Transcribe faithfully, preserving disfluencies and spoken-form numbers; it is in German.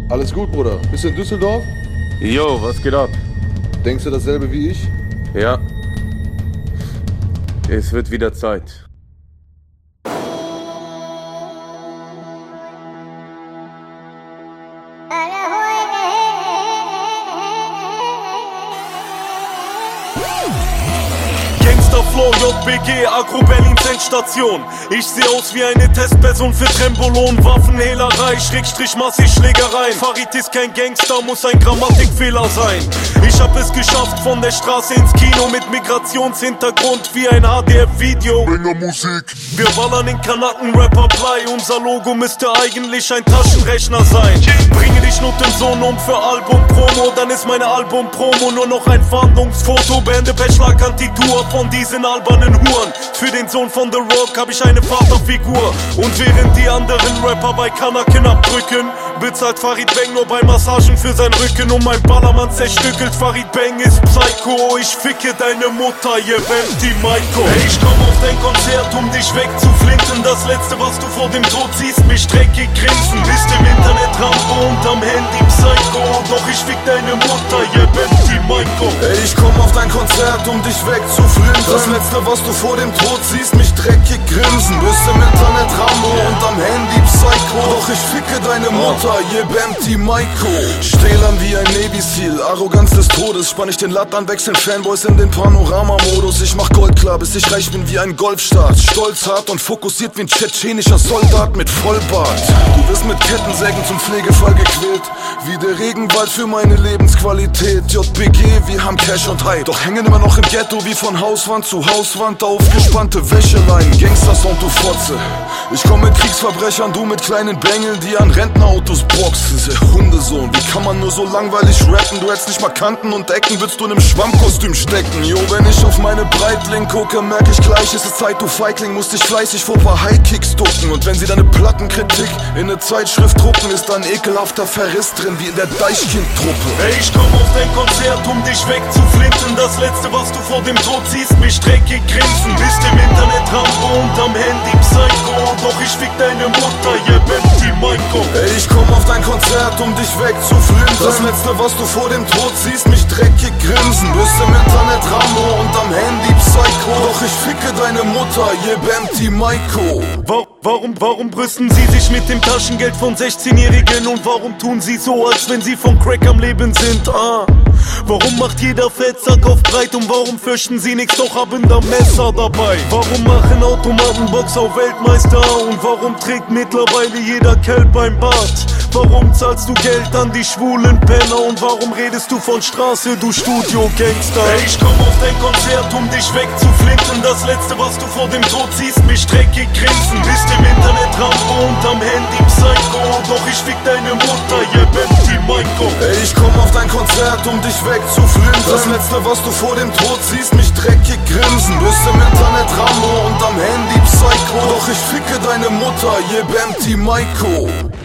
Alles gut, Bruder. Bist du in Düsseldorf? Jo, was geht ab? Denkst du dasselbe wie ich? Ja. Es wird wieder Zeit. Gangsterflow, J B G, Agro Berlins Endstation. Ich seh aus wie eine Testperson für Trembolon. Waffenhehlerei, Schrägstrich massig Schlägereien. Farid ist kein Gangster, muss ein Grammatikfehler sein. Ich hab es geschafft, von der Straße ins Kino mit Migrationshintergrund wie ein H D F-Video. Banger Musik. Wir ballern den Kanaken, Rapper Blei. Unser Logo müsste eigentlich ein Taschenrechner sein. Bringe dich Notensohn um für Album-Promo, dann ist meine Album-Promo nur noch ein Fahndungsfoto. Beende Bachelor-Kanditur von diesen albernen Huren. Für den Sohn von The Rock hab ich eine Vaterfigur. Und während die anderen Rapper bei Kanaken abdrücken, bezahlt Farid Bang nur bei Massagen für sein Rücken. Und mein Ballermann zerstückelt, Farid Bang ist Psycho. Ich ficke deine Mutter, ihr Bempty Maiko. Hey, ich komm auf dein Konzert, um dich wegzuflinten. Das letzte, was du vor dem Tod siehst, mich dreckig grinsen. Bist im Internet Rambo und am Handy Psycho. Doch ich fick deine Mutter, ihr Bempty Maiko. Ey, ich komm auf dein Konzert, um dich wegzuflinten. Das letzte, was du vor dem Tod siehst, mich dreckig grinsen. Bist im Internet Rambo und am Handy Psycho. Doch ich ficke deine Mutter, ihr Bempty Maiko. Stählern wie ein Navy Seal, Arroganz des Todes. Spann ich den Latt an, wechseln Fanboys in den Panorama-Modus. Ich mach Gold klar, bis ich reich bin wie ein Golfstaat. Stolz, hart und fokussiert wie ein tschetschenischer Soldat mit Vollbart. Du wirst mit Kettensägen zum Pflegefall gequält, wie der Regenwald für meine Lebensqualität. J B G, wir haben Cash und Hype, doch hängen immer noch im Ghetto wie von Hauswand zu Hauswand. Aufgespannte Wäscheleinen, Gangstersound, du Fotze. Ich komm mit Kriegsverbrechern, du mit kleinen Bengeln, die an Rentnerautos boxen. Diese Hundesohn, wie kann man nur so langweilig rappen? Du hättest nicht mal Kanten und Ecken, würdest du in einem Schwammkostüm stecken. Jo, wenn ich auf meine Breitling gucke, merk ich gleich, es ist Zeit, du Feigling. Musst dich fleißig vor paar High-Kicks ducken. Und wenn sie deine Plattenkritik in eine Zeitschrift drucken, ist da ein ekelhafter Verriss drin, wie in der Deichkind-Truppe. Hey, ich komm auf dein Konzert, um dich wegzuflinten. Das letzte, was du vor dem Tod siehst, mich dreckig grinsen. Bist im Internet Rambo und am Handy Psycho. Doch ich fick deine Mutter, ihr Bempty Maiko. Ey, ich komm auf dein Konzert, um dich wegzuflinten. Das letzte, was du vor dem Tod siehst, mich dreckig grinsen. Bist im Internet Rambo und am Handy Psycho. Doch ich ficke deine Mutter, ihr Bempty Maiko. Warum, warum brüsten sie sich mit dem Taschengeld von sechzehnjährigen? Und warum tun sie so, als wenn sie von Crack am Leben sind? Ah. Warum macht jeder Fettsack auf breit und warum fürchten sie nichts, doch haben da Messer dabei? Warum machen Automatenboxer Weltmeister und warum trägt mittlerweile jeder Kelp beim Bart? Warum zahlst du Geld an die schwulen Penner und warum redest du von Straße, du Studio-Gangster? Hey, ich komm auf dein Konzert, um dich wegzuflinten. Das letzte, was du vor dem Tod siehst, mich dreckig grinsen. Bist im Internet Rambo und am Handy Psycho. Doch ich fick deine Mutter, ihr Bempty Maiko. Ey, ich komm auf dein Konzert, um dich wegzuflinten. Das letzte, was du vor dem Tod siehst, mich dreckig grinsen. Bist im Internet Rambo und am Handy Psycho. Doch ich ficke deine Mutter, ihr Bempty Maiko.